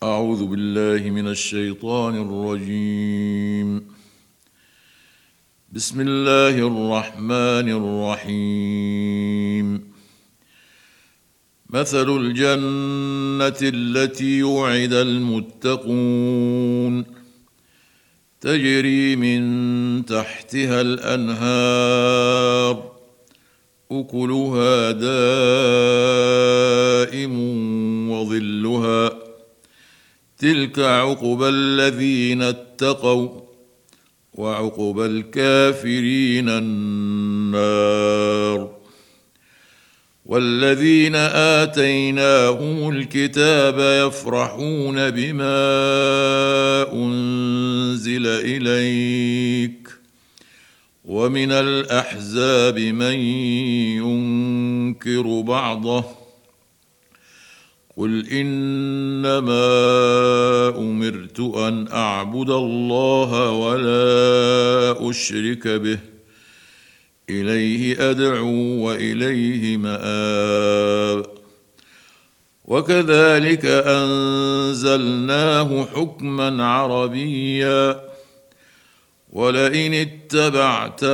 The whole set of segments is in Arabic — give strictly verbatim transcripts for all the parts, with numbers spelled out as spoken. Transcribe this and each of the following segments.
أعوذ بالله من الشيطان الرجيم. بسم الله الرحمن الرحيم. مثل الجنة التي وعد المتقون تجري من تحتها الأنهار أكلها دائم وظلها تلك عقبى الذين اتقوا وعقبى الكافرين النار. والذين آتيناهم الكتاب يفرحون بما أنزل إليك ومن الأحزاب من ينكر بعضه قل إنما أمرت أن أعبد الله ولا أشرك به إليه أدعو وإليه مآب. وكذلك أنزلناه حكما عربيا ولئن اتبعت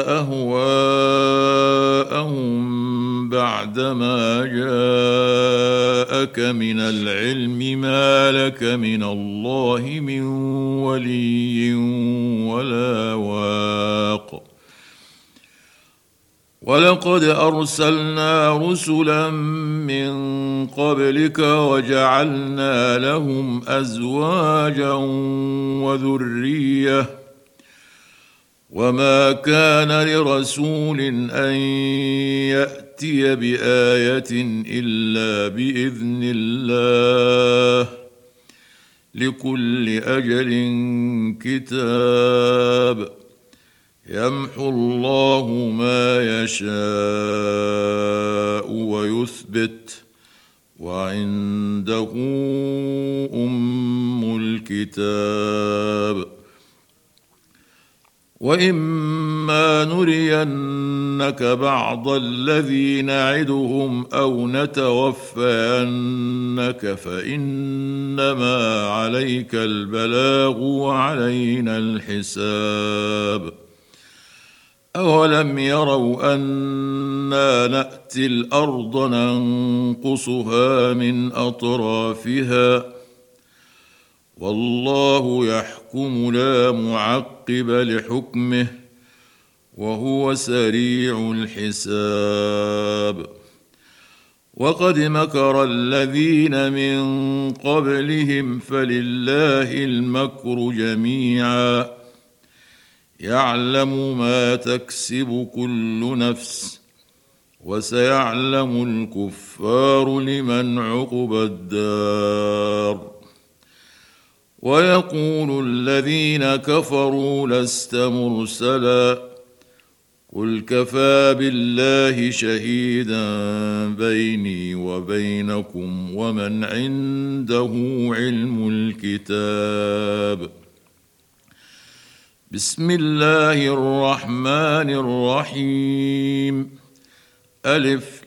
أهواءهم بعدما جاءك من العلم ما لك من الله من ولي ولا واق. ولقد أرسلنا رسلا من قبلك وجعلنا لهم أزواجا وذرية وما كان لرسول أن يأتي بآية إلا بإذن الله لكل أجل كتاب يمحو الله ما يشاء ويثبت وعنده أم الكتاب. وإما نرينك بعض الذي نعدهم أو نتوفينك فإنما عليك البلاغ وعلينا الحساب. أولم يروا أنا نأتي الأرض ننقصها من أطرافها والله يحكم لا معقب لحكمه وهو سريع الحساب. وقد مكر الذين من قبلهم فلله المكر جميعا يعلم ما تكسب كل نفس وسيعلم الكفار لمن عقبى الدار. ويقول الذين كفروا لست مرسلا قل كفى بالله شهيدا بيني وبينكم ومن عنده علم الكتاب. بسم الله الرحمن الرحيم. ألف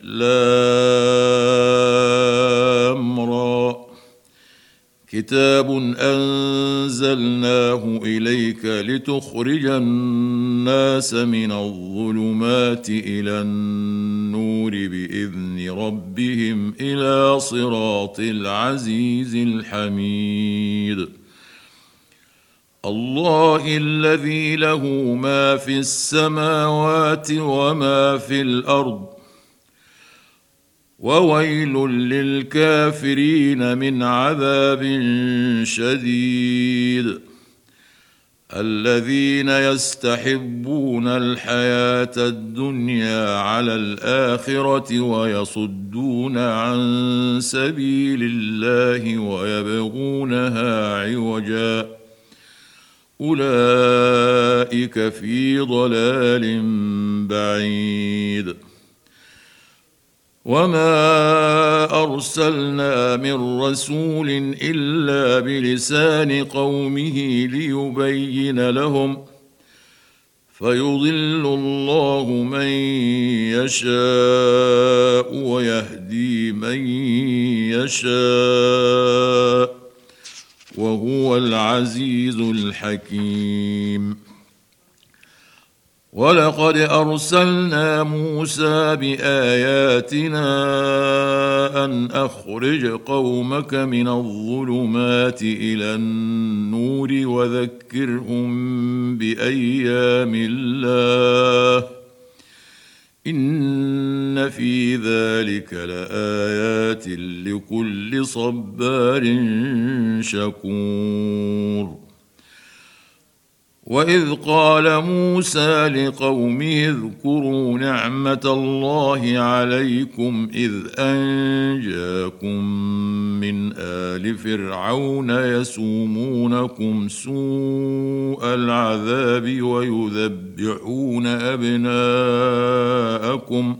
لام را كتاب أنزلناه إليك لتخرج الناس من الظلمات إلى النور بإذن ربهم إلى صراط العزيز الحميد. الله الذي له ما في السماوات وما في الأرض وويل للكافرين من عذاب شديد. الذين يستحبون الحياة الدنيا على الآخرة ويصدون عن سبيل الله ويبغونها عوجا أولئك في ضلال بعيد. وما أرسلنا من رسول إلا بلسان قومه ليبين لهم فيضل الله من يشاء ويهدي من يشاء وهو العزيز الحكيم. ولقد أرسلنا موسى بآياتنا أن أخرج قومك من الظلمات إلى النور وذكرهم بأيام الله إن في ذلك لآيات لكل صبار شكور. وإذ قال موسى لقومه اذكروا نعمة الله عليكم إذ أنجاكم من آل فرعون يسومونكم سوء العذاب ويذبحون أبناءكم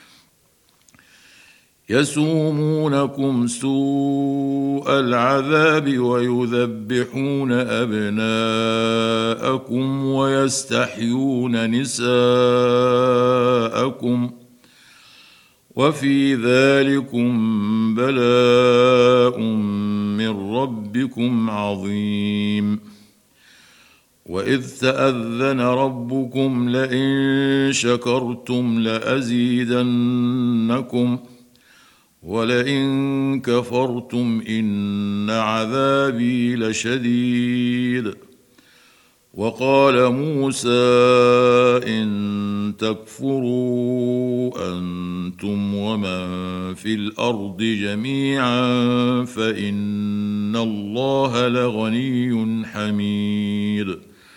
يسومونكم سوء العذاب ويذبحون أبناءكم ويستحيون نساءكم وفي ذلكم بلاء من ربكم عظيم. وإذ تأذن ربكم لئن شكرتم لأزيدنكم ولئن كفرتم إن عذابي لشديد. وقال موسى إن تكفروا أنتم ومن في الأرض جميعا فإن الله لغني حميد.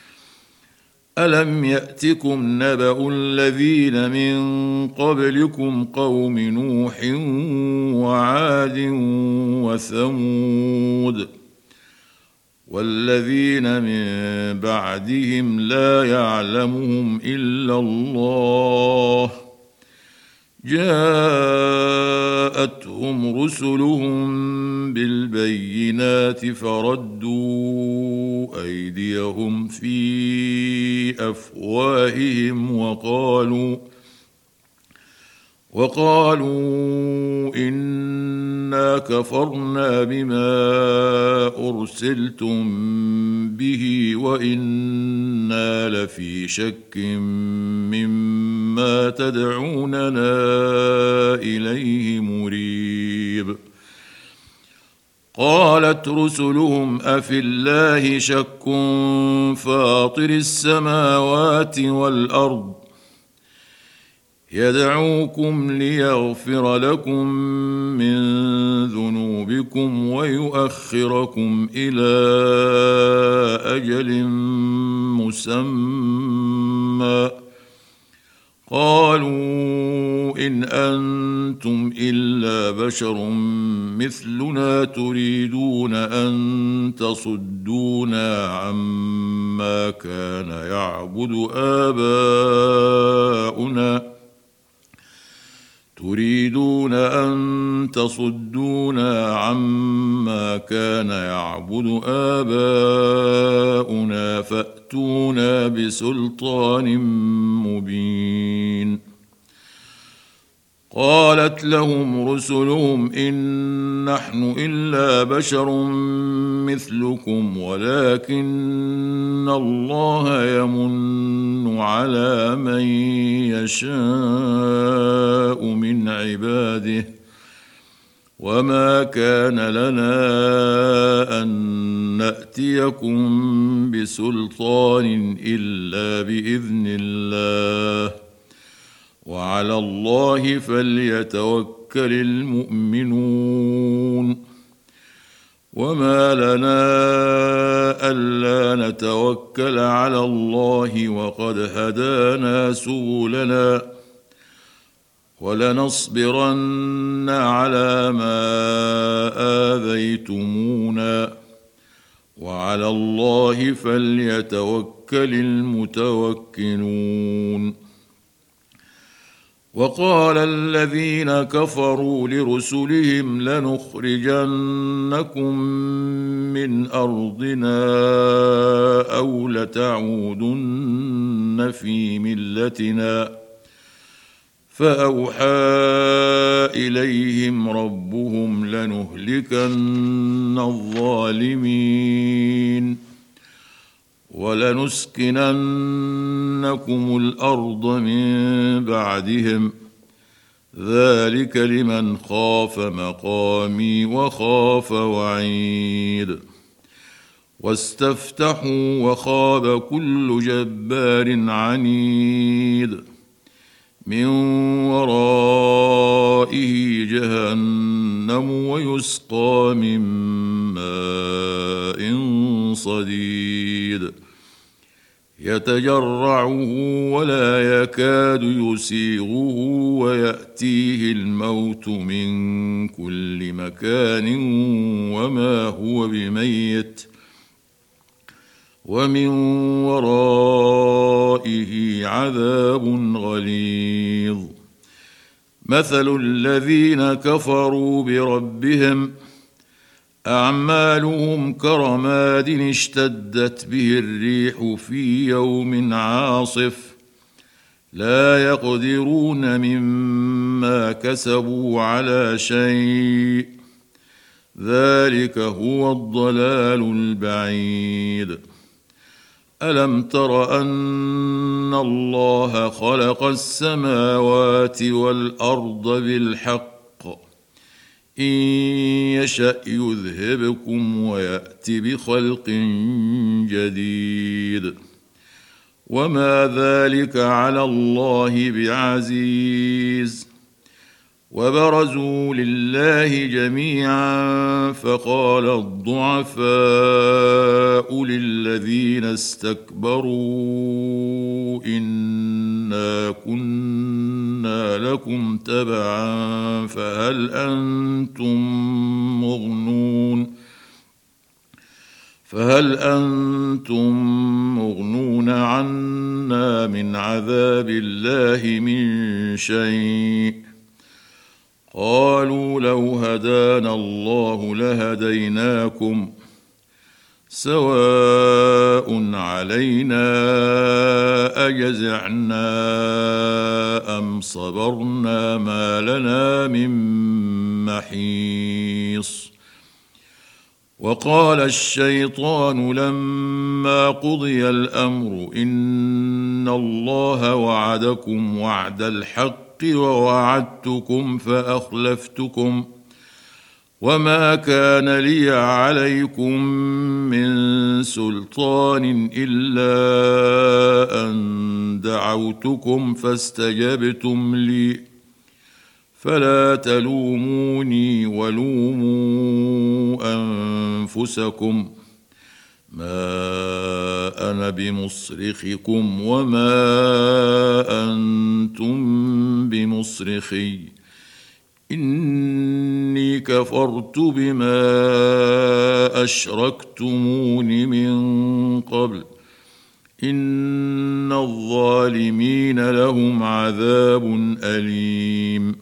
ألم يأتكم نبأ الذين من قبلكم قوم نوح وعاد وثمود والذين من بعدهم لا يعلمهم إلا الله جاءتهم رسلهم بالبينات فردوا أيديهم في أفواههم وقالوا وقالوا إنا كفرنا بما أرسلتم به وإنا لفي شك مما تدعوننا إليه مريب. قالت رسلهم أفي الله شك فاطر السماوات والأرض يدعوكم ليغفر لكم من ذنوبكم ويؤخركم إلى أجل مسمى قالوا إن أنتم إلا بشر مثلنا تريدون أن تصدونا عما كان يعبد آباؤنا تريدون أن تصدونا عما كان يعبد آباؤنا فأتونا بسلطان مبين. قالت لهم رسلهم إن نحن إلا بشر مثلكم ولكن الله يمن على من يشاء من عباده وما كان لنا أن نأتيكم بسلطان إلا بإذن الله وعلى الله فليتوكل المؤمنون. وما لنا ألا نتوكل على الله وقد هدانا سبلنا ولنصبرن على ما آذيتمونا وعلى الله فليتوكل المتوكلون. وقال الذين كفروا لرسلهم لنخرجنكم من أرضنا أو لتعودن في ملتنا فأوحى إليهم ربهم لنهلكن الظالمين ولنسكننكم الأرض من بعدهم ذلك لمن خاف مقامي وخاف وعيد واستفتحوا وخاب كل جبار عنيد من ورائه جهنم ويسقى من ماء صديد يتجرعه ولا يكاد يسيغه ويأتيه الموت من كل مكان وما هو بميت ومن ورائه عذاب غليظ مثل الذين كفروا بربهم أعمالهم كرماد اشتدت به الريح في يوم عاصف لا يقدرون مما كسبوا على شيء ذلك هو الضلال البعيد ألم تر أن الله خلق السماوات والأرض بالحق إن يشأ يذهبكم ويأت بخلق جديد وما ذلك على الله بعزيز وبرزوا لله جميعا فقال الضعفاء للذين استكبروا إنا كنا لكم تبعا فهل أنتم مغنون فهل أنتم مغنون عنا من عذاب الله من شيء قالوا لو هدانا الله لهديناكم سواء علينا أجزعنا أم صبرنا ما لنا من محيص وقال الشيطان لما قضي الأمر إن الله وعدكم وعد الحق ووعدتكم فأخلفتكم وما كان لي عليكم من سلطان إلا أن دعوتكم فاستجبتم لي فلا تلوموني ولوموا أنفسكم ما أنا بمصرخكم وما أنتم بمصرخي إني كفرت بما أشركتمون من قبل إن الظالمين لهم عذاب أليم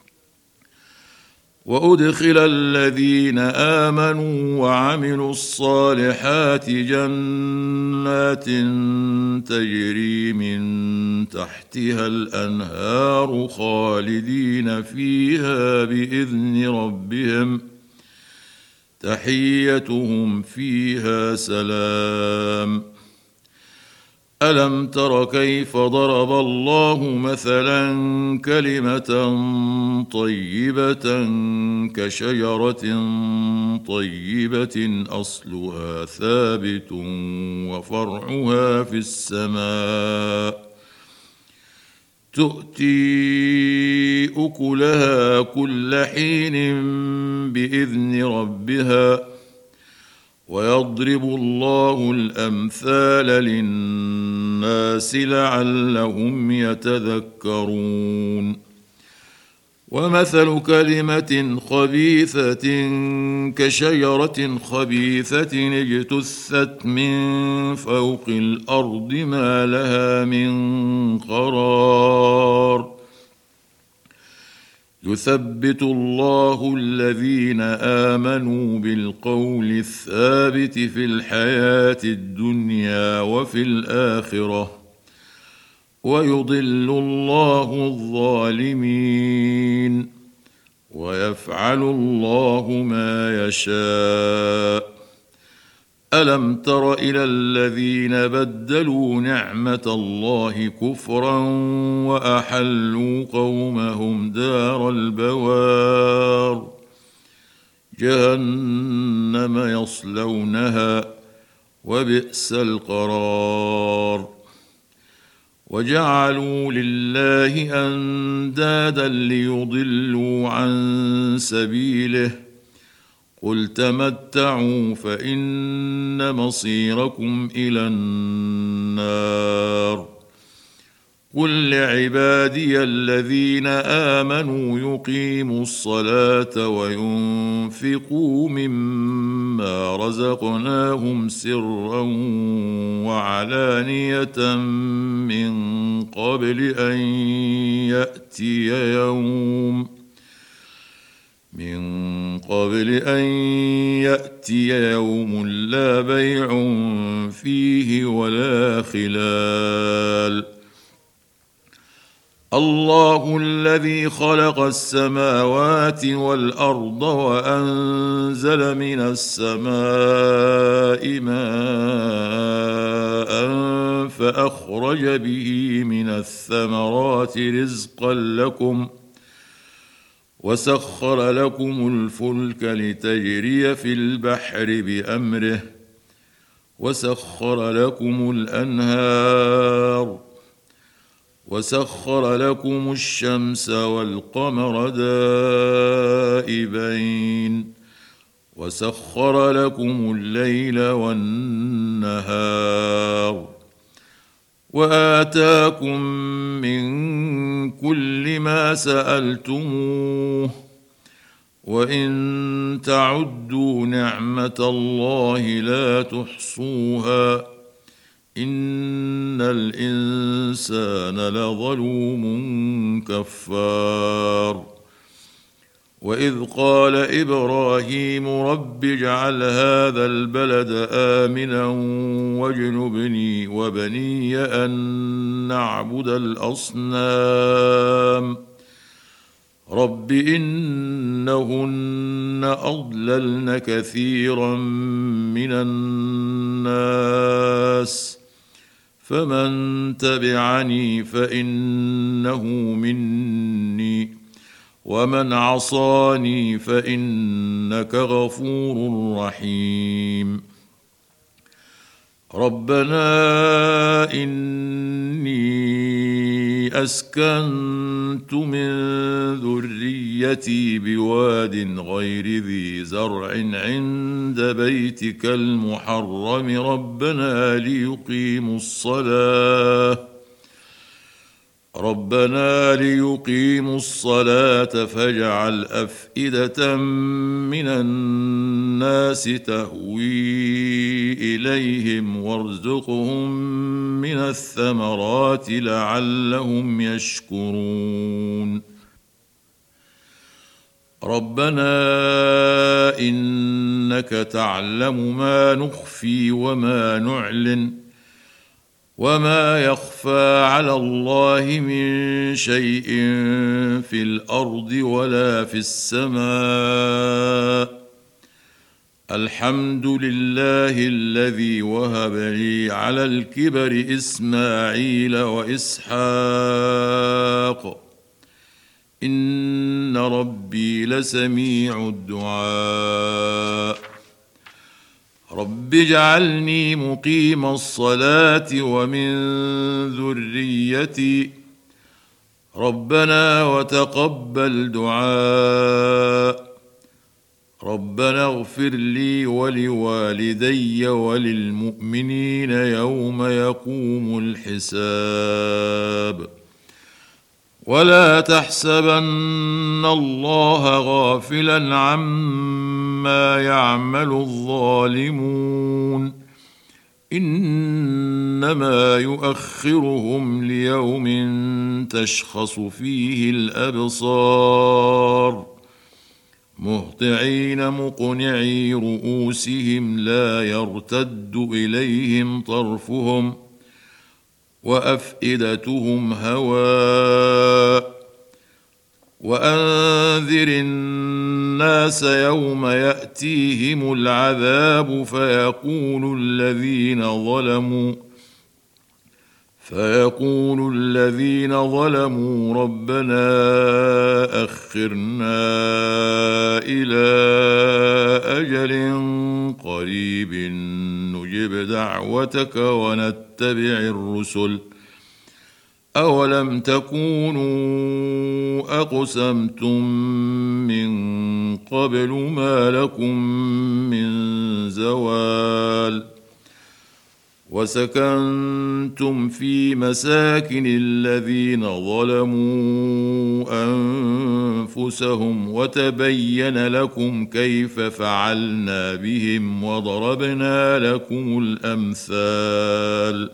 وأدخل الذين آمنوا وعملوا الصالحات جنات تجري من تحتها الأنهار خالدين فيها بإذن ربهم تحيتهم فيها سلام ألم تر كيف ضرب الله مثلا كلمة طيبة كشجرة طيبة أصلها ثابت وفرعها في السماء تؤتي أكلها كل حين بإذن ربها ويضرب الله الأمثال للناس لعلهم يتذكرون ومثل كلمة خبيثة كشجرة خبيثة اجتثت من فوق الأرض ما لها من قرار يثبت الله الذين آمنوا بالقول الثابت في الحياة الدنيا وفي الآخرة ويضل الله الظالمين ويفعل الله ما يشاء. ألم تر إلى الذين بدلوا نعمة الله كفرا وأحلوا قومهم دار البوار جهنم يصلونها وبئس القرار. وجعلوا لله أندادا ليضلوا عن سبيله قل تمتعوا فإن مصيركم إلى النار. قل لعبادي الذين آمنوا يقيموا الصلاة وينفقوا مما رزقناهم سرا وعلانية من قبل أن يأتي يوم من قبل أن يأتي يوم لا بيع فيه ولا خلال. الله الذي خلق السماوات والأرض وأنزل من السماء ماء فأخرج به من الثمرات رزقا لكم وسخر لكم الفلك لتجري في البحر بأمره وسخر لكم الأنهار وسخر لكم الشمس والقمر دائبين وسخر لكم الليل والنهار وآتاكم من كل ما سألتموه وإن تعدوا نعمة الله لا تحصوها إن الإنسان لظلوم كفار. وإذ قال إبراهيم رب اجعل هذا البلد آمنا واجنبني وبني أن نعبد الأصنام رب إنهن أضللن كثيرا من الناس فمن تبعني فإنه مني ومن عصاني فإنك غفور رحيم. ربنا إني أسكنت من ذريتي بواد غير ذي زرع عند بيتك المحرم ربنا ليقيموا الصلاة ربنا ليقيموا الصلاة فاجعل أفئدة من الناس تهوي إليهم وارزقهم من الثمرات لعلهم يشكرون. ربنا إنك تعلم ما نخفي وما نعلن وما يخفى على الله من شيء في الأرض ولا في السماء. الحمد لله الذي وهب لي على الكبر إسماعيل وإسحاق إن ربي لسميع الدعاء. رب اجعلني مقيم الصلاة ومن ذريتي ربنا وتقبل دعاء. ربنا اغفر لي ولوالدي وللمؤمنين يوم يقوم الحساب. ولا تحسبن الله غافلا عما يعمل الظالمون إنما يؤخرهم ليوم تشخص فيه الأبصار مهطعين مقنعي رؤوسهم لا يرتد إليهم طرفهم وأفئدتهم هواء وأنذر الناس يوم يأتيهم العذاب فيقول الذين ظلموا فيقول الذين ظلموا ربنا أخرنا إلى أجل قريب نجب دعوتك ونتبع الرسل أولم تكونوا أقسمتم من قبل ما لكم من زوال وسكنتم في مساكن الذين ظلموا أنفسهم وتبين لكم كيف فعلنا بهم وضربنا لكم الأمثال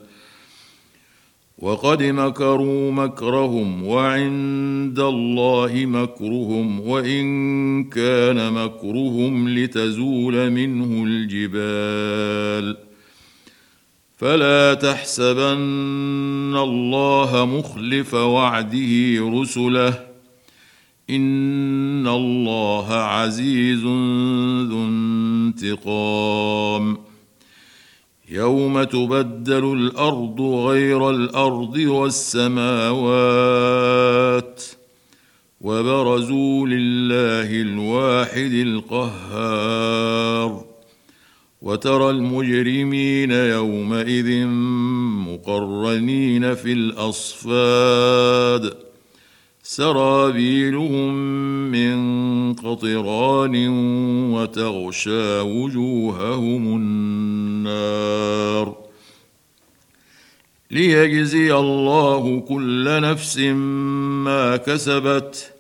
وقد مكروا مكرهم وعند الله مكرهم وإن كان مكرهم لتزول منه الجبال فلا تحسبن الله مخلف وعده رسله إن الله عزيز ذو انتقام يوم تبدل الأرض غير الأرض والسماوات وبرزوا لله الواحد القهار وترى المجرمين يومئذ مقرنين في الأصفاد سرابيلهم من قطران وتغشى وجوههم النار ليجزي الله كل نفس ما كسبت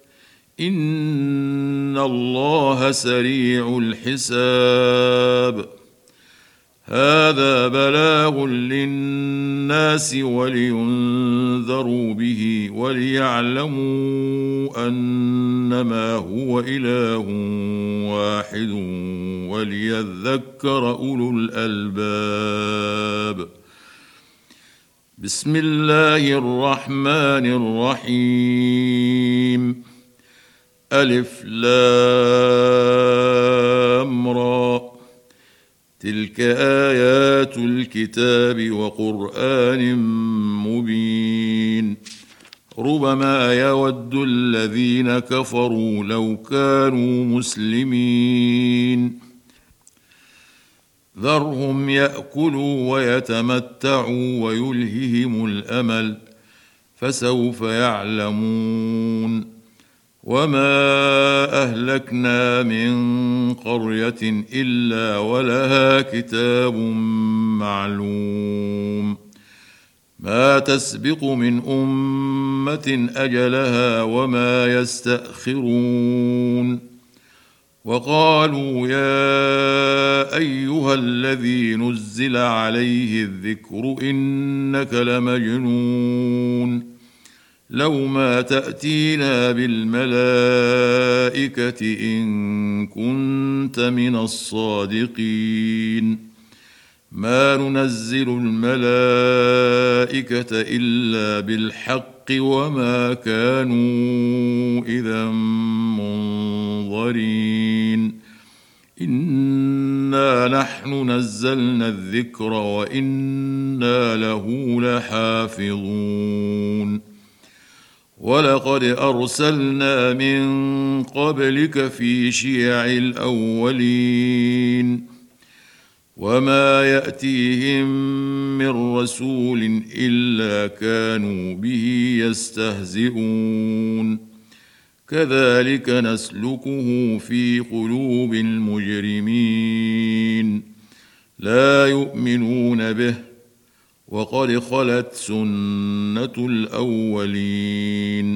إن الله سريع الحساب هذا بلاغ للناس ولينذروا به وليعلموا أنما هو إله واحد وليذكر أولو الألباب بسم الله الرحمن الرحيم ألف لام را تلك آيات الكتاب وقرآن مبين ربما يود الذين كفروا لو كانوا مسلمين ذرهم يأكلوا ويتمتعوا ويلههم الأمل فسوف يعلمون وما أهلكنا من قرية إلا ولها كتاب معلوم ما تسبق من أمة أجلها وما يستأخرون وقالوا يا أيها الذي نزل عليه الذكر إنك لمجنون لو ما تأتينا بالملائكة إن كنت من الصادقين ما ننزل الملائكة إلا بالحق وما كانوا إذا منظرين إنا نحن نزلنا الذكر وإنا له لحافظون ولقد أرسلنا من قبلك في شيع الأولين وما يأتيهم من رسول إلا كانوا به يستهزئون كذلك نسلكه في قلوب المجرمين لا يؤمنون به وقد خلت سنة الأولين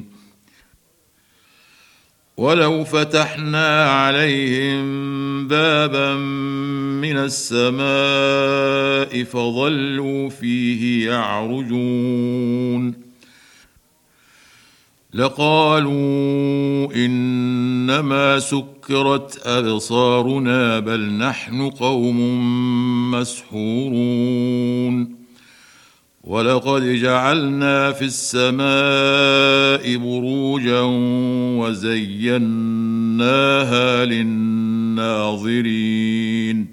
ولو فتحنا عليهم بابا من السماء فظلوا فيه يعرجون لقالوا إنما سكرت أبصارنا بل نحن قوم مسحورون ولقد جعلنا في السماء بروجا وزيناها للناظرين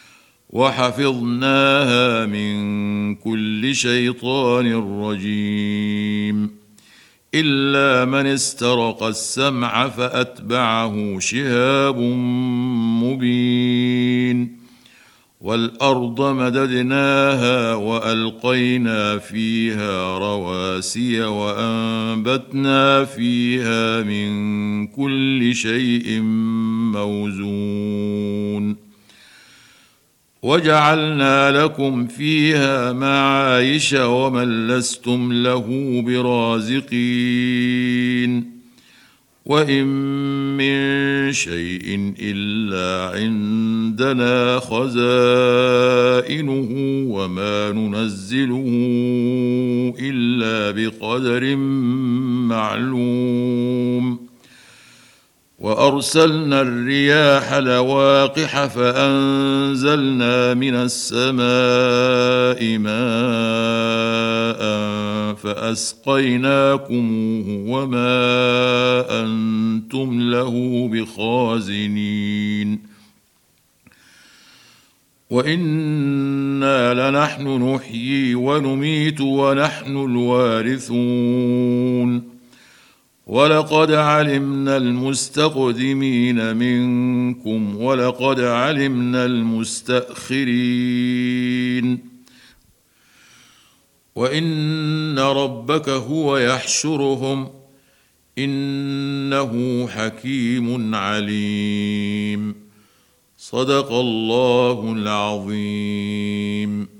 وحفظناها من كل شيطان رجيم إلا من استرق السمع فأتبعه شهاب مبين والأرض مددناها وألقينا فيها رواسي وأنبتنا فيها من كل شيء موزون وجعلنا لكم فيها معايش ومن لستم له برازقين وإن من شيء إلا عندنا خزائنه وما ننزله إلا بقدر معلوم وأرسلنا الرياح لواقح فأنزلنا من السماء ماء فأسقيناكموه وما أنتم له بخازنين وإنا لنحن نحيي ونميت ونحن الوارثون ولقد علمنا المستقدمين منكم ولقد علمنا المستأخرين وإن ربك هو يحشرهم إنه حكيم عليم صدق الله العظيم.